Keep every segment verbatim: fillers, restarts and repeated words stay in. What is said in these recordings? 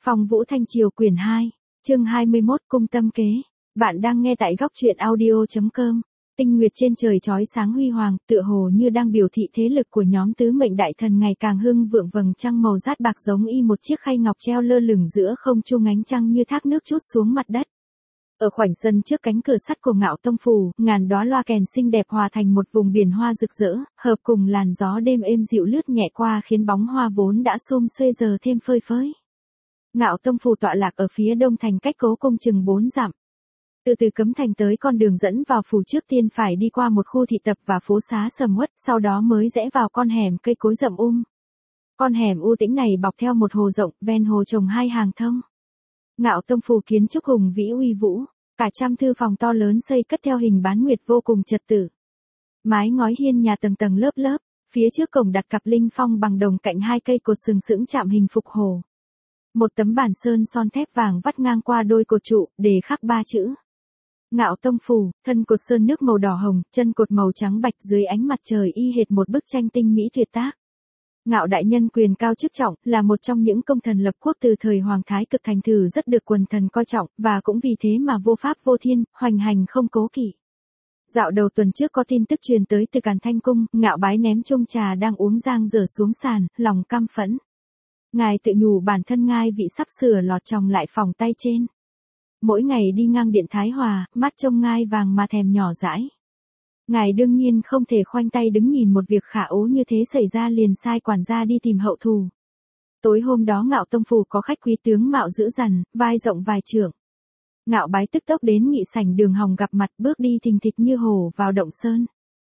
Phong Vũ Thanh Triều quyển hai, chương hai mươi mốt Cung Tâm Kế. Bạn đang nghe tại góc truyện audio.com. Tinh nguyệt trên trời chói sáng huy hoàng, tựa hồ như đang biểu thị thế lực của nhóm tứ mệnh đại thần ngày càng hưng vượng, vầng trăng màu rát bạc giống y một chiếc khay ngọc treo lơ lửng giữa không trung, ánh trăng như thác nước trút xuống mặt đất. Ở khoảnh sân trước cánh cửa sắt của Ngạo Tông phủ, ngàn đóa loa kèn xinh đẹp hòa thành một vùng biển hoa rực rỡ, hợp cùng làn gió đêm êm dịu lướt nhẹ qua, khiến bóng hoa vốn đã xum xuê giờ thêm phơi phới. Ngạo Tông phủ tọa lạc ở phía đông thành, cách Cố cung chừng bốn dặm. Từ từ Cấm thành tới con đường dẫn vào phủ, trước tiên phải đi qua một khu thị tập và phố xá sầm uất, sau đó mới rẽ vào con hẻm cây cối rậm um. Con hẻm u tĩnh này bọc theo một hồ rộng, ven hồ trồng hai hàng thông. Ngạo Tông phủ kiến trúc hùng vĩ uy vũ, cả trăm thư phòng to lớn xây cất theo hình bán nguyệt vô cùng trật tự. Mái ngói hiên nhà tầng tầng lớp lớp, phía trước cổng đặt cặp linh phong bằng đồng, cạnh hai cây cột sừng sững chạm hình phục hồ. Một tấm bản sơn son thép vàng vắt ngang qua đôi cột trụ, đề khắc ba chữ Ngạo Tông phủ, thân cột sơn nước màu đỏ hồng, chân cột màu trắng bạch, dưới ánh mặt trời y hệt một bức tranh tinh mỹ tuyệt tác. Ngạo đại nhân quyền cao chức trọng, là một trong những công thần lập quốc từ thời Hoàng Thái Cực, thành thử rất được quần thần coi trọng, và cũng vì thế mà vô pháp vô thiên, hoành hành không cố kỵ. Dạo đầu tuần trước có tin tức truyền tới từ Càn Thanh cung, Ngạo bái ném chung trà đang uống giang dở xuống sàn, lòng căm phẫn. Ngài tự nhủ bản thân ngai vị sắp sửa lọt chồng lại phòng tay trên. Mỗi ngày đi ngang điện Thái Hòa, mắt trông ngai vàng mà thèm nhỏ dãi. Ngài đương nhiên không thể khoanh tay đứng nhìn một việc khả ố như thế xảy ra, liền sai quản gia đi tìm hậu thù. Tối hôm đó Ngạo Tông phủ có khách quý tướng mạo dữ dằn, vai rộng vài trượng. Ngạo bái tức tốc đến nghị sảnh đường hồng gặp mặt, bước đi thình thịch như hổ vào động sơn.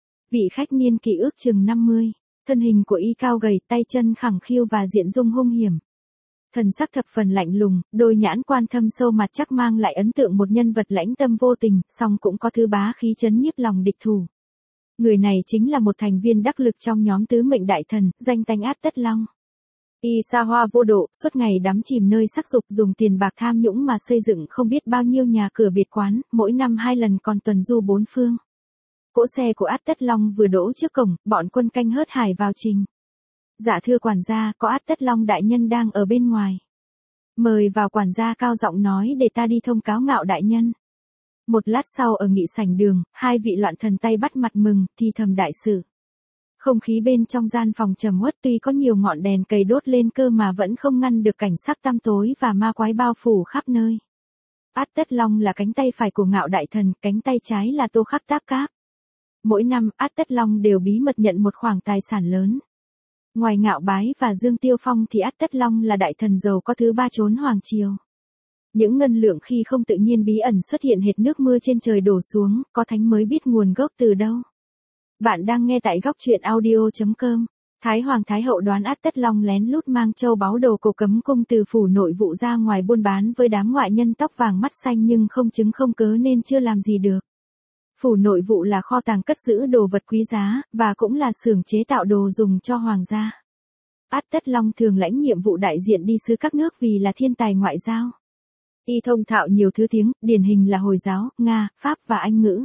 Vị khách niên kỷ ước chừng năm mươi, thân hình của y cao gầy, tay chân khẳng khiu và diện dung hung hiểm. Thần sắc thập phần lạnh lùng, đôi nhãn quan thâm sâu, mặt chắc mang lại ấn tượng một nhân vật lãnh tâm vô tình, song cũng có thứ bá khí chấn nhiếp lòng địch thủ. Người này chính là một thành viên đắc lực trong nhóm tứ mệnh đại thần, danh tánh Át Tất Long. Y xa hoa vô độ, suốt ngày đắm chìm nơi sắc dục, dùng tiền bạc tham nhũng mà xây dựng không biết bao nhiêu nhà cửa biệt quán, mỗi năm hai lần còn tuần du bốn phương. Cỗ xe của Át Tất Long vừa đỗ trước cổng, bọn quân canh hớt hải vào trình. Dạ thưa quản gia, có Át Tất Long đại nhân đang ở bên ngoài. Mời vào, quản gia cao giọng nói, để ta đi thông cáo Ngạo đại nhân. Một lát sau ở nghị sảnh đường, hai vị loạn thần tay bắt mặt mừng, thì thầm đại sự. Không khí bên trong gian phòng trầm uất, tuy có nhiều ngọn đèn cầy đốt lên cơ mà vẫn không ngăn được cảnh sắc tăm tối và ma quái bao phủ khắp nơi. Át Tất Long là cánh tay phải của Ngạo đại thần, cánh tay trái là Tô Khắc Táp Cáp. Mỗi năm Át Tất Long đều bí mật nhận một khoản tài sản lớn. Ngoài Ngạo bái và Dương Tiêu Phong thì Át Tất Long là đại thần giàu có thứ ba trốn hoàng triều. Những ngân lượng khi không tự nhiên bí ẩn xuất hiện hệt nước mưa trên trời đổ xuống, có thánh mới biết nguồn gốc từ đâu. Bạn đang nghe tại góc truyện audio.com. Thái Hoàng Thái Hậu đoán Át Tất Long lén lút mang châu báu đồ cổ Cấm cung từ phủ nội vụ ra ngoài buôn bán với đám ngoại nhân tóc vàng mắt xanh, nhưng không chứng không cớ nên chưa làm gì được. Phủ nội vụ là kho tàng cất giữ đồ vật quý giá, và cũng là xưởng chế tạo đồ dùng cho hoàng gia. Át Tất Long thường lãnh nhiệm vụ đại diện đi sứ các nước vì là thiên tài ngoại giao. Y thông thạo nhiều thứ tiếng, điển hình là Hồi giáo, Nga, Pháp và Anh ngữ.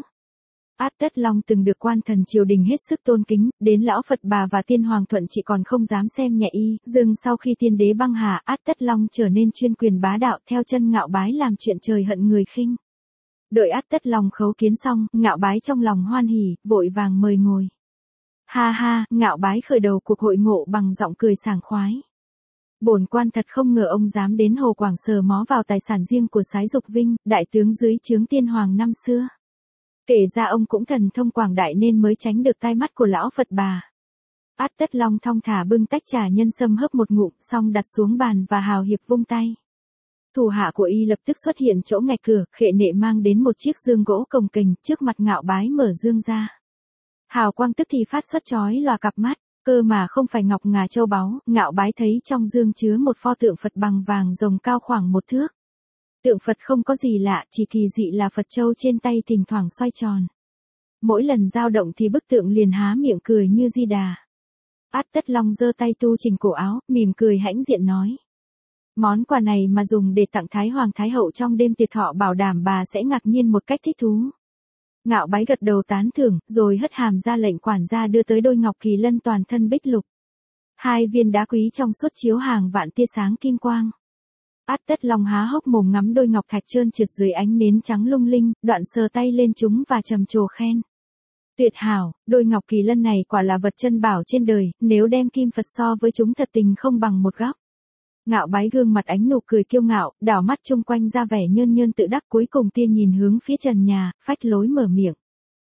Át Tất Long từng được quan thần triều đình hết sức tôn kính, đến lão Phật bà và tiên hoàng Thuận Trị còn không dám xem nhẹ y. Dừng sau khi tiên đế băng hà, Át Tất Long trở nên chuyên quyền bá đạo, theo chân Ngạo bái làm chuyện trời hận người khinh. Đợi Át Tất Long khấu kiến xong, Ngạo bái trong lòng hoan hỉ, vội vàng mời ngồi. Ha ha, Ngạo bái khởi đầu cuộc hội ngộ bằng giọng cười sảng khoái. Bổn quan thật không ngờ ông dám đến Hồ Quảng sờ mó vào tài sản riêng của Sái Dục Vinh, đại tướng dưới trướng tiên hoàng năm xưa. Kể ra ông cũng thần thông quảng đại nên mới tránh được tai mắt của lão Phật bà. Át Tất Long thong thả bưng tách trà nhân sâm hớp một ngụm, xong đặt xuống bàn và hào hiệp vung tay. Thủ hạ của y lập tức xuất hiện chỗ ngạch cửa, khệ nệ mang đến một chiếc dương gỗ cồng kềnh, trước mặt Ngạo bái mở dương ra. Hào quang tức thì phát xuất chói lòa cặp mắt, cơ mà không phải ngọc ngà châu báu. Ngạo bái thấy trong dương chứa một pho tượng Phật bằng vàng rồng cao khoảng một thước. Tượng Phật không có gì lạ, chỉ kỳ dị là Phật châu trên tay thỉnh thoảng xoay tròn. Mỗi lần dao động thì bức tượng liền há miệng cười như Di Đà. Át Tất Long giơ tay tu chỉnh cổ áo, mỉm cười hãnh diện nói. Món quà này mà dùng để tặng Thái Hoàng Thái Hậu trong đêm tiệc thọ, bảo đảm bà sẽ ngạc nhiên một cách thích thú. Ngạo bái gật đầu tán thưởng, rồi hất hàm ra lệnh quản gia đưa tới đôi ngọc kỳ lân toàn thân bích lục. Hai viên đá quý trong suốt chiếu hàng vạn tia sáng kim quang. Át Tất Long há hốc mồm ngắm đôi ngọc thạch trơn trượt dưới ánh nến trắng lung linh, đoạn sờ tay lên chúng và trầm trồ khen. Tuyệt hảo, đôi ngọc kỳ lân này quả là vật chân bảo trên đời, nếu đem kim Phật so với chúng thật tình không bằng một góc. Ngạo Bái gương mặt ánh nụ cười kiêu ngạo, đảo mắt chung quanh ra vẻ nhơn nhơn tự đắc, cuối cùng tia nhìn hướng phía trần nhà, phách lối mở miệng.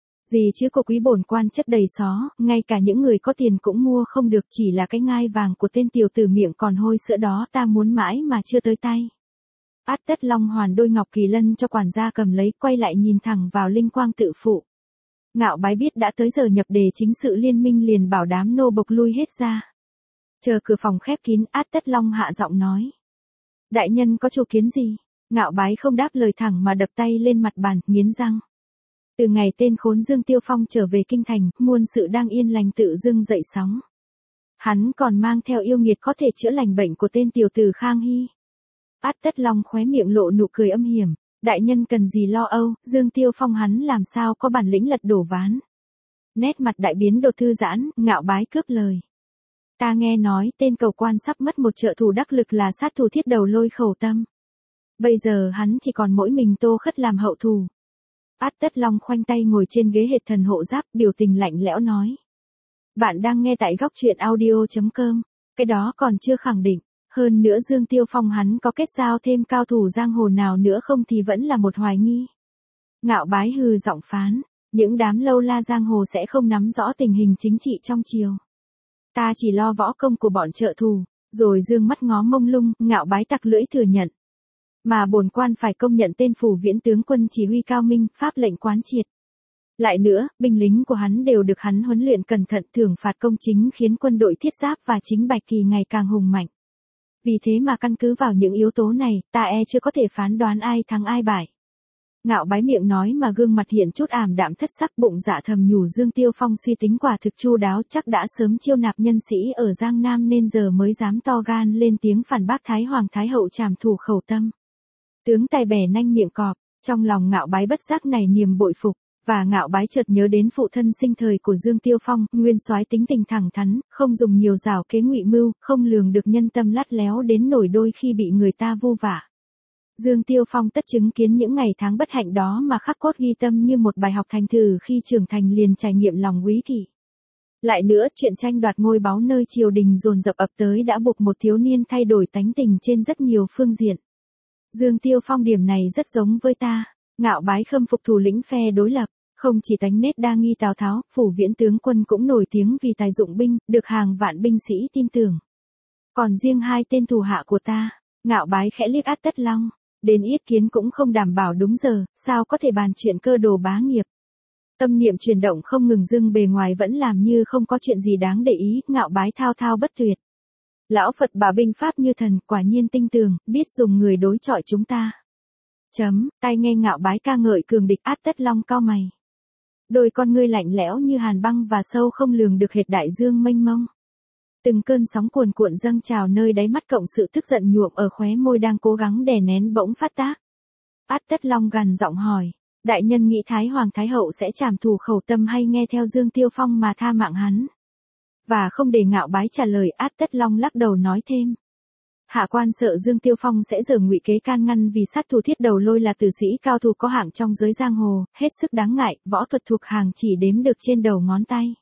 Gì chứ cô quý bổn quan chất đầy xó, ngay cả những người có tiền cũng mua không được, chỉ là cái ngai vàng của tên tiểu tử miệng còn hôi sữa đó ta muốn mãi mà chưa tới tay. Át Tất Long hoàn đôi ngọc kỳ lân cho quản gia cầm lấy, quay lại nhìn thẳng vào linh quang tự phụ. Ngạo Bái biết đã tới giờ nhập đề chính sự liên minh liền bảo đám nô bộc lui hết ra. Chờ cửa phòng khép kín, Át Tất Long hạ giọng nói. Đại nhân có chủ kiến gì? Ngạo Bái không đáp lời thẳng mà đập tay lên mặt bàn, nghiến răng. Từ ngày tên khốn Dương Tiêu Phong trở về kinh thành, muôn sự đang yên lành tự dưng dậy sóng. Hắn còn mang theo yêu nghiệt có thể chữa lành bệnh của tên tiểu tử Khang Hy. Át Tất Long khóe miệng lộ nụ cười âm hiểm. Đại nhân cần gì lo âu, Dương Tiêu Phong hắn làm sao có bản lĩnh lật đổ ván. Nét mặt đại biến đồ thư giãn, Ngạo Bái cướp lời. Ta nghe nói tên cầu quan sắp mất một trợ thủ đắc lực là sát thủ thiết đầu Lôi Khẩu Tâm. Bây giờ hắn chỉ còn mỗi mình Tô Khất làm hậu thủ. Át Tất Long khoanh tay ngồi trên ghế hệt thần hộ giáp, biểu tình lạnh lẽo nói. Bạn đang nghe tại góc truyện audio chấm com, cái đó còn chưa khẳng định. Hơn nữa Dương Tiêu Phong hắn có kết giao thêm cao thủ giang hồ nào nữa không thì vẫn là một hoài nghi. Ngạo Bái hừ giọng phán, những đám lâu la giang hồ sẽ không nắm rõ tình hình chính trị trong triều. Ta chỉ lo võ công của bọn trợ thù, rồi dương mắt ngó mông lung, Ngạo Bái tặc lưỡi thừa nhận. Mà bổn quan phải công nhận tên phủ viễn tướng quân chỉ huy cao minh, pháp lệnh quán triệt. Lại nữa, binh lính của hắn đều được hắn huấn luyện cẩn thận, thưởng phạt công chính khiến quân đội thiết giáp và chính bạch kỳ ngày càng hùng mạnh. Vì thế mà căn cứ vào những yếu tố này, ta e chưa có thể phán đoán ai thắng ai bại. Ngạo Bái miệng nói mà gương mặt hiện chút ảm đạm thất sắc, bụng dạ thầm nhủ Dương Tiêu Phong suy tính quả thực chu đáo, chắc đã sớm chiêu nạp nhân sĩ ở Giang Nam nên giờ mới dám to gan lên tiếng phản bác Thái Hoàng Thái Hậu trảm thủ Khẩu Tâm. Tướng tài bẻ nanh miệng cọp, trong lòng Ngạo Bái bất giác này niềm bội phục, và Ngạo Bái chợt nhớ đến phụ thân sinh thời của Dương Tiêu Phong, nguyên soái tính tình thẳng thắn, không dùng nhiều rào kế ngụy mưu, không lường được nhân tâm lắt léo đến nổi đôi khi bị người ta vu vả. Dương Tiêu Phong tất chứng kiến những ngày tháng bất hạnh đó mà khắc cốt ghi tâm như một bài học thành thử, khi trưởng thành liền trải nghiệm lòng quý kỷ. Lại nữa, chuyện tranh đoạt ngôi báu nơi triều đình dồn dập ập tới đã buộc một thiếu niên thay đổi tánh tình trên rất nhiều phương diện. Dương Tiêu Phong điểm này rất giống với ta. Ngạo Bái khâm phục thủ lĩnh phe đối lập, không chỉ tánh nết đa nghi Tào Tháo, phủ viễn tướng quân cũng nổi tiếng vì tài dụng binh, được hàng vạn binh sĩ tin tưởng. Còn riêng hai tên thủ hạ của ta, Ngạo Bái khẽ liếc Át Tất Long, đến yết kiến cũng không đảm bảo đúng giờ, sao có thể bàn chuyện cơ đồ bá nghiệp. Tâm niệm chuyển động không ngừng, dưng bề ngoài vẫn làm như không có chuyện gì đáng để ý, Ngạo Bái thao thao bất tuyệt. Lão Phật bà binh pháp như thần, quả nhiên tinh tường, biết dùng người đối chọi chúng ta. Chấm, tai nghe Ngạo Bái ca ngợi cường địch, Át Tất Long cau mày. Đôi con ngươi lạnh lẽo như hàn băng và sâu không lường được hệt đại dương mênh mông. Từng cơn sóng cuồn cuộn dâng trào nơi đáy mắt, cộng sự tức giận nhuộm ở khóe môi đang cố gắng đè nén bỗng phát tác. Át Tất Long gằn giọng hỏi, đại nhân nghĩ Thái Hoàng Thái Hậu sẽ trảm thủ Khẩu Tâm hay nghe theo Dương Tiêu Phong mà tha mạng hắn? Và không để Ngạo Bái trả lời, Át Tất Long lắc đầu nói thêm. Hạ quan sợ Dương Tiêu Phong sẽ giở ngụy kế can ngăn, vì sát thủ thiết đầu Lôi là tử sĩ cao thủ có hạng trong giới giang hồ, hết sức đáng ngại, võ thuật thuộc hàng chỉ đếm được trên đầu ngón tay.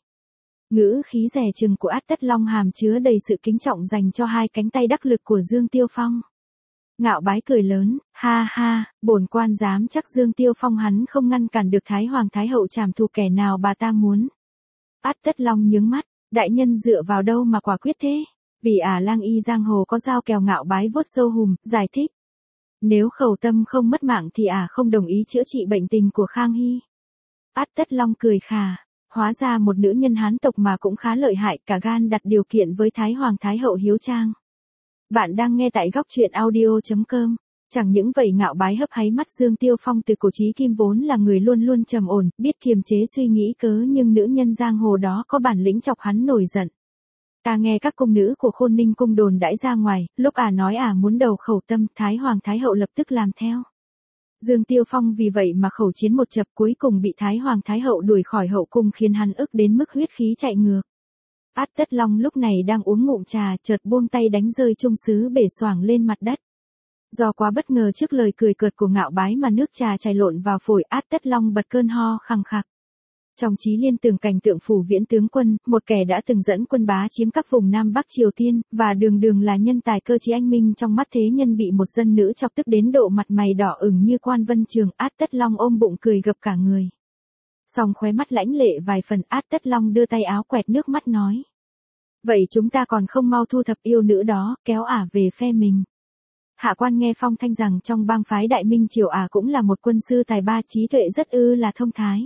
Ngữ khí dè chừng của Át Tất Long hàm chứa đầy sự kính trọng dành cho hai cánh tay đắc lực của Dương Tiêu Phong. Ngạo Bái cười lớn, ha ha, bổn quan dám chắc Dương Tiêu Phong hắn không ngăn cản được Thái Hoàng Thái Hậu trảm thủ kẻ nào bà ta muốn. Át Tất Long nhướng mắt, đại nhân dựa vào đâu mà quả quyết thế? Vì ả lang y giang hồ có giao kèo. Ngạo Bái vuốt sâu hùm, giải thích. Nếu Khẩu Tâm không mất mạng thì ả không đồng ý chữa trị bệnh tình của Khang Hy. Át Tất Long cười khà, hóa ra một nữ nhân Hán tộc mà cũng khá lợi hại, cả gan đặt điều kiện với Thái Hoàng Thái Hậu hiếu trang. Bạn đang nghe tại góc truyện audio chấm com. Chẳng những vậy, Ngạo Bái hấp háy mắt Dương Tiêu Phong từ cổ chí kim vốn là người luôn luôn trầm ổn, biết kiềm chế suy nghĩ cớ, nhưng nữ nhân giang hồ đó có bản lĩnh chọc hắn nổi giận. Ta nghe các cung nữ của Khôn Ninh cung đồn đãi ra ngoài, lúc ả nói ả muốn đầu Khẩu Tâm, Thái Hoàng Thái Hậu lập tức làm theo. Dương Tiêu Phong vì vậy mà khẩu chiến một chập, cuối cùng bị Thái Hoàng Thái Hậu đuổi khỏi hậu cung, khiến hắn ức đến mức huyết khí chạy ngược. Át Tất Long lúc này đang uống ngụm trà, chợt buông tay đánh rơi chung sứ bể xoảng lên mặt đất. Do quá bất ngờ trước lời cười cợt của Ngạo Bái mà nước trà chảy lộn vào phổi, Át Tất Long bật cơn ho khằng khặc. Trong trí liên tưởng cảnh tượng Phủ Viễn tướng quân, một kẻ đã từng dẫn quân bá chiếm các vùng Nam Bắc Triều Tiên, và đường đường là nhân tài cơ trí anh minh trong mắt thế nhân, bị một dân nữ chọc tức đến độ mặt mày đỏ ửng như quan vân trường. Át Tất Long ôm bụng cười gập cả người. Song khóe mắt lãnh lệ vài phần, Át Tất Long đưa tay áo quẹt nước mắt nói. Vậy chúng ta còn không mau thu thập yêu nữ đó, kéo ả về phe mình. Hạ quan nghe phong thanh rằng trong bang phái Đại Minh Triều ả cũng là một quân sư tài ba, trí tuệ rất ư là thông thái.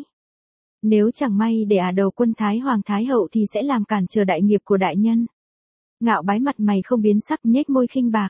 Nếu chẳng may để ả đầu quân Thái Hoàng Thái Hậu thì sẽ làm cản trở đại nghiệp của đại nhân. Ngạo Bái mặt mày không biến sắc, nhếch môi khinh bạc.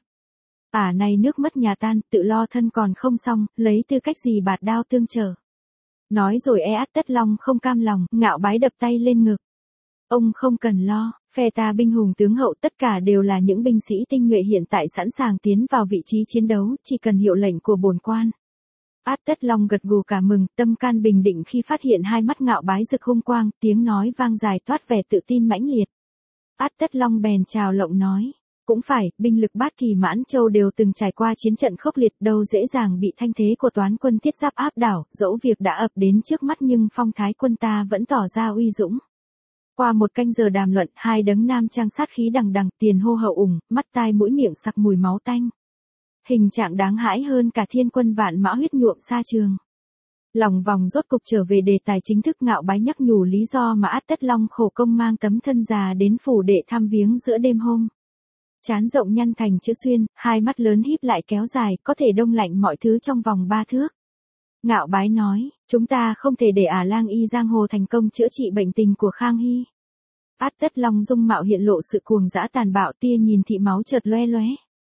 Ả này nước mất nhà tan, tự lo thân còn không xong, lấy tư cách gì bạt đao tương trở. Nói rồi e Át Tất Long không cam lòng, Ngạo Bái đập tay lên ngực. Ông không cần lo, phe ta binh hùng tướng hậu tất cả đều là những binh sĩ tinh nhuệ hiện tại sẵn sàng tiến vào vị trí chiến đấu, chỉ cần hiệu lệnh của bổn quan. Át Tất Long gật gù cả mừng, tâm can bình định khi phát hiện hai mắt Ngạo Bái rực hung quang, tiếng nói vang dài toát vẻ tự tin mãnh liệt. Át Tất Long bèn chào lộng nói, cũng phải, binh lực Bát Kỳ Mãn Châu đều từng trải qua chiến trận khốc liệt, đâu dễ dàng bị thanh thế của Toán quân Thiết Giáp áp đảo, dẫu việc đã ập đến trước mắt nhưng phong thái quân ta vẫn tỏ ra uy dũng. Qua một canh giờ đàm luận, hai đấng nam trang sát khí đằng đằng, tiền hô hậu ủng, mắt tai mũi miệng sặc mùi máu tanh. Hình trạng đáng hãi hơn cả thiên quân vạn mã huyết nhuộm xa trường. Lòng vòng rốt cục trở về đề tài chính thức. Ngạo Bái nhắc nhủ lý do mà Át Tất Long khổ công mang tấm thân già đến phủ để thăm viếng giữa đêm hôm. Trán rộng nhăn thành chữ xuyên, hai mắt lớn híp lại kéo dài, có thể đông lạnh mọi thứ trong vòng ba thước. Ngạo Bái nói, chúng ta không thể để Ả Lang Y giang hồ thành công chữa trị bệnh tình của Khang Hy. Át Tất Long dung mạo hiện lộ sự cuồng dã tàn bạo, tia nhìn thị máu chợt loe loé.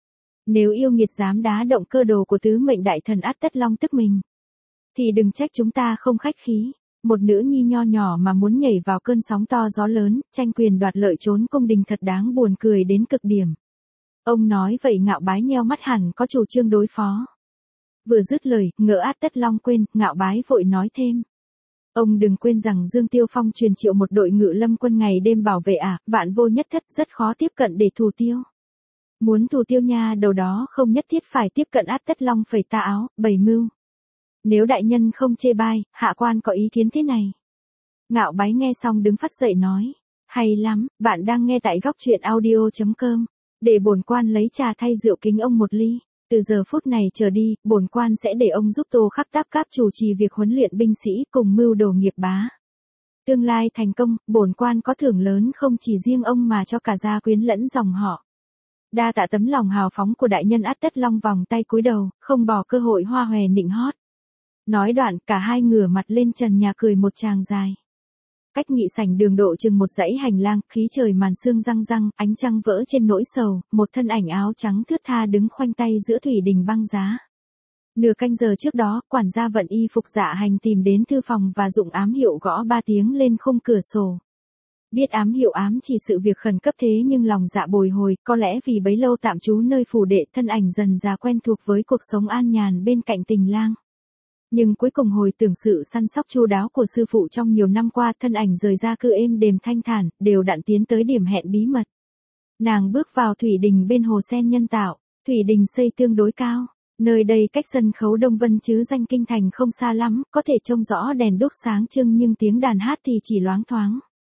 Nếu yêu nghiệt dám đá động cơ đồ của tứ mệnh đại thần Át Tất Long tức mình, thì đừng trách chúng ta không khách khí. Một nữ nhi nho nhỏ mà muốn nhảy vào cơn sóng to gió lớn, tranh quyền đoạt lợi trốn cung đình thật đáng buồn cười đến cực điểm. Ông nói vậy Ngạo Bái nheo mắt hẳn có chủ trương đối phó. Vừa dứt lời, ngỡ Át Tất Long quên, Ngạo Bái vội nói thêm. Ông đừng quên rằng Dương Tiêu Phong truyền triệu một đội ngự lâm quân ngày đêm bảo vệ ả, vạn vô nhất thất, rất khó tiếp cận để thù tiêu. Muốn thù tiêu nha đầu đó không nhất thiết phải tiếp cận Át Tất Long phẩy tà áo, bày mưu. Nếu đại nhân không chê bai, hạ quan có ý kiến thế này. Ngạo Bái nghe xong đứng phắt dậy nói. Hay lắm, bạn đang nghe tại góc truyện audio chấm com. Để bổn quan lấy trà thay rượu kính ông một ly. Từ giờ phút này trở đi, bổn quan sẽ để ông giúp Tô Khắc Táp Cáp chủ trì việc huấn luyện binh sĩ cùng mưu đồ nghiệp bá. Tương lai thành công, bổn quan có thưởng lớn không chỉ riêng ông mà cho cả gia quyến lẫn dòng họ. Đa tạ tấm lòng hào phóng của đại nhân. Át Tất Long vòng tay cúi đầu, không bỏ cơ hội hoa hòe nịnh hót. Nói đoạn, cả hai ngửa mặt lên trần nhà cười một tràng dài. Cách nghị sảnh đường độ chừng một dãy hành lang, khí trời màn sương răng răng, ánh trăng vỡ trên nỗi sầu, một thân ảnh áo trắng thướt tha đứng khoanh tay giữa thủy đình băng giá. Nửa canh giờ trước đó, quản gia vận y phục dạ hành tìm đến thư phòng và dụng ám hiệu gõ ba tiếng lên khung cửa sổ. Biết ám hiệu ám chỉ sự việc khẩn cấp thế nhưng lòng dạ bồi hồi, có lẽ vì bấy lâu tạm trú nơi phủ đệ, thân ảnh dần già quen thuộc với cuộc sống an nhàn bên cạnh tình lang. Nhưng cuối cùng hồi tưởng sự săn sóc chu đáo của sư phụ trong nhiều năm qua, thân ảnh rời ra cư êm đềm thanh thản, đều đặn tiến tới điểm hẹn bí mật. Nàng bước vào thủy đình bên hồ sen nhân tạo, thủy đình xây tương đối cao, nơi đây cách sân khấu Đông Vân chứ danh kinh thành không xa lắm, có thể trông rõ đèn đuốc sáng trưng nhưng tiếng đàn hát thì chỉ loáng thoáng.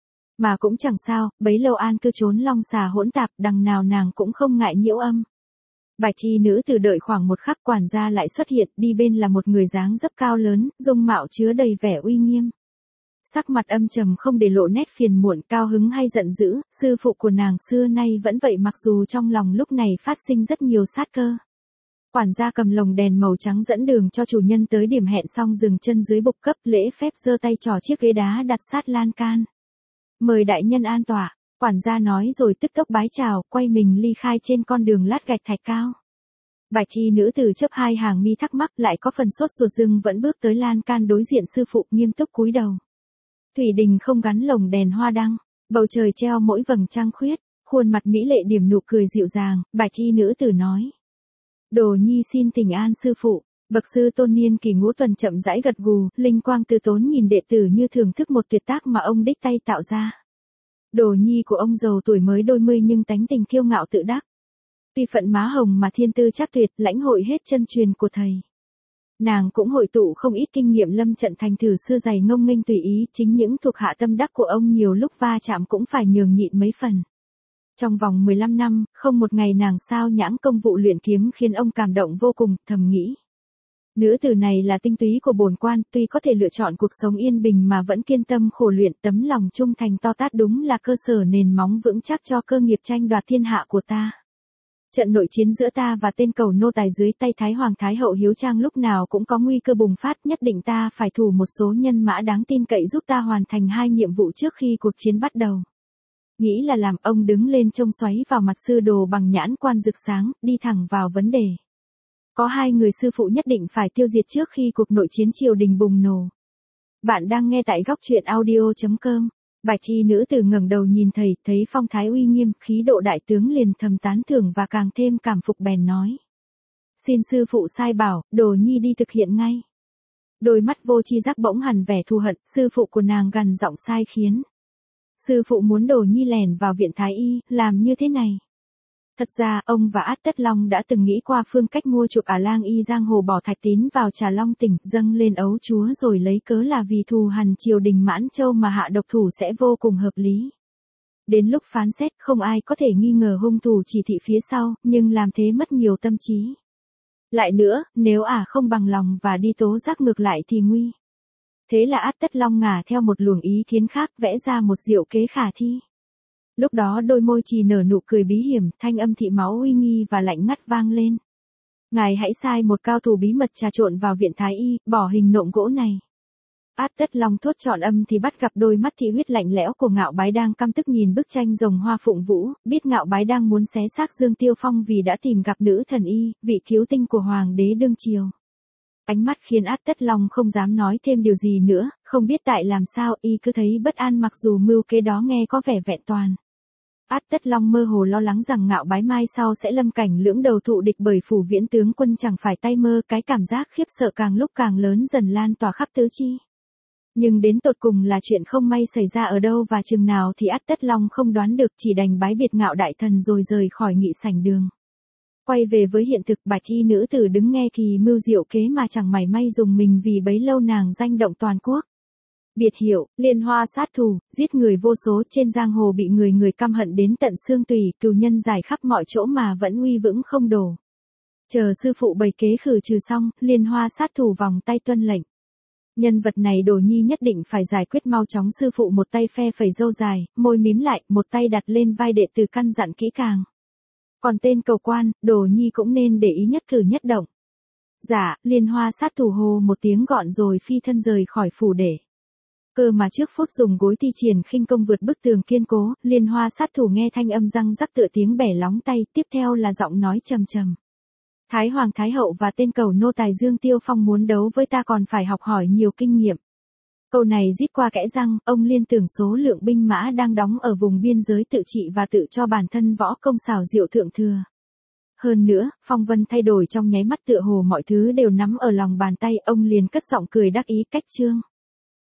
Mà cũng chẳng sao, bấy lâu an cư trốn long xà hỗn tạp, đằng nào nàng cũng không ngại nhiễu âm. Bạch y nữ tử đợi khoảng một khắc, quản gia lại xuất hiện, đi bên là một người dáng dấp cao lớn, dung mạo chứa đầy vẻ uy nghiêm. Sắc mặt âm trầm không để lộ nét phiền muộn, cao hứng hay giận dữ, sư phụ của nàng xưa nay vẫn vậy mặc dù trong lòng lúc này phát sinh rất nhiều sát cơ. Quản gia cầm lồng đèn màu trắng dẫn đường cho chủ nhân tới điểm hẹn xong dừng chân dưới bục cấp lễ phép giơ tay trò chiếc ghế đá đặt sát lan can. Mời đại nhân an tọa. Quản gia nói rồi tức tốc bái chào, quay mình ly khai trên con đường lát gạch thạch cao. Bạch y nữ tử chớp hai hàng mi thắc mắc, lại có phần sốt ruột dưng vẫn bước tới lan can đối diện sư phụ, nghiêm túc cúi đầu. Thủy đình không gắn lồng đèn hoa đăng, bầu trời treo mỗi vầng trăng khuyết, khuôn mặt mỹ lệ điểm nụ cười dịu dàng. Bạch y nữ tử nói: Đồ nhi xin thỉnh an sư phụ. Bậc sư tôn niên kỳ ngũ tuần chậm rãi gật gù, linh quang từ tốn nhìn đệ tử như thưởng thức một tuyệt tác mà ông đích tay tạo ra. Đồ nhi của ông giàu tuổi mới đôi mươi nhưng tánh tình kiêu ngạo tự đắc. Tuy phận má hồng mà thiên tư chắc tuyệt, lãnh hội hết chân truyền của thầy. Nàng cũng hội tụ không ít kinh nghiệm lâm trận thành thử xưa dày ngông nghênh tùy ý, chính những thuộc hạ tâm đắc của ông nhiều lúc va chạm cũng phải nhường nhịn mấy phần. Trong vòng mười lăm năm, không một ngày nàng sao nhãng công vụ luyện kiếm khiến ông cảm động vô cùng, thầm nghĩ. Nữ tử này là tinh túy của bổn quan, tuy có thể lựa chọn cuộc sống yên bình mà vẫn kiên tâm khổ luyện, tấm lòng trung thành to tát đúng là cơ sở nền móng vững chắc cho cơ nghiệp tranh đoạt thiên hạ của ta. Trận nội chiến giữa ta và tên cầu nô tài dưới tay Thái Hoàng Thái Hậu Hiếu Trang lúc nào cũng có nguy cơ bùng phát, nhất định ta phải thủ một số nhân mã đáng tin cậy giúp ta hoàn thành hai nhiệm vụ trước khi cuộc chiến bắt đầu. Nghĩ là làm, ông đứng lên trông xoáy vào mặt sư đồ bằng nhãn quan rực sáng, đi thẳng vào vấn đề. Có hai người sư phụ nhất định phải tiêu diệt trước khi cuộc nội chiến triều đình bùng nổ. Bạn đang nghe tại góc truyện audio chấm com. Bạch y nữ tử ngẩng đầu nhìn thầy, thấy phong thái uy nghiêm, khí độ đại tướng liền thầm tán thưởng và càng thêm cảm phục bèn nói. Xin sư phụ sai bảo, đồ nhi đi thực hiện ngay. Đôi mắt vô tri giác bỗng hằn vẻ thù hận, sư phụ của nàng gằn giọng sai khiến. Sư phụ muốn đồ nhi lẻn vào viện thái y, làm như thế này. Thật ra, ông và Át Tất Long đã từng nghĩ qua phương cách mua chuộc Ả Lang Y giang hồ bỏ Thạch Tín vào Trà Long tỉnh, dâng lên ấu chúa rồi lấy cớ là vì thù hằn triều đình Mãn Châu mà hạ độc thủ sẽ vô cùng hợp lý. Đến lúc phán xét, không ai có thể nghi ngờ hung thủ chỉ thị phía sau, nhưng làm thế mất nhiều tâm trí. Lại nữa, nếu Ả không bằng lòng và đi tố giác ngược lại thì nguy. Thế là Át Tất Long ngả theo một luồng ý kiến khác, vẽ ra một diệu kế khả thi. Lúc đó đôi môi trì nở nụ cười bí hiểm, thanh âm thị máu uy nghi và lạnh ngắt vang lên. Ngài hãy sai một cao thủ bí mật trà trộn vào viện thái y, bỏ hình nộm gỗ này. Át Tất Long thốt trọn âm thì bắt gặp đôi mắt thị huyết lạnh lẽo của Ngạo Bái đang căm tức nhìn bức tranh rồng hoa phụng vũ, biết Ngạo Bái đang muốn xé xác Dương Tiêu Phong vì đã tìm gặp nữ thần y, vị cứu tinh của hoàng đế đương triều. Ánh mắt khiến Át Tất Long không dám nói thêm điều gì nữa, không biết tại làm sao y cứ thấy bất an mặc dù mưu kế đó nghe có vẻ vẹn toàn. Át Tất Long mơ hồ lo lắng rằng Ngạo Bái mai sau sẽ lâm cảnh lưỡng đầu thụ địch bởi phủ viễn tướng quân chẳng phải tay mơ, cái cảm giác khiếp sợ càng lúc càng lớn dần lan tỏa khắp tứ chi. Nhưng đến tột cùng là chuyện không may xảy ra ở đâu và chừng nào thì Át Tất Long không đoán được, chỉ đành bái biệt Ngạo đại thần rồi rời khỏi nghị sảnh đường. Quay về với hiện thực, bạch y nữ tử đứng nghe kỳ mưu diệu kế mà chẳng mảy may dùng mình vì bấy lâu nàng danh động toàn quốc. Biệt hiệu, liên hoa sát thủ, giết người vô số, trên giang hồ bị người người căm hận đến tận xương tùy, cừu nhân dài khắp mọi chỗ mà vẫn uy vững không đổ. Chờ sư phụ bày kế khử trừ xong, liên hoa sát thủ vòng tay tuân lệnh. Nhân vật này đồ nhi nhất định phải giải quyết mau chóng. Sư phụ một tay phe phẩy râu dài, môi mím lại, một tay đặt lên vai đệ tử căn dặn kỹ càng. Còn tên cầu quan, đồ nhi cũng nên để ý nhất cử nhất động. Dạ, liên hoa sát thủ hô một tiếng gọn rồi phi thân rời khỏi phủ để. Cơ mà trước phút dùng gối thi triển khinh công vượt bức tường kiên cố, liên hoa sát thủ nghe thanh âm răng rắc tựa tiếng bẻ lóng tay, tiếp theo là giọng nói trầm trầm. Thái Hoàng Thái Hậu và tên cầu nô tài Dương Tiêu Phong muốn đấu với ta còn phải học hỏi nhiều kinh nghiệm. Câu này rít qua kẽ răng, ông liên tưởng số lượng binh mã đang đóng ở vùng biên giới tự trị và tự cho bản thân võ công xảo diệu thượng thừa. Hơn nữa, phong vân thay đổi trong nháy mắt tựa hồ mọi thứ đều nắm ở lòng bàn tay, ông liền cất giọng cười đắc ý cách trương.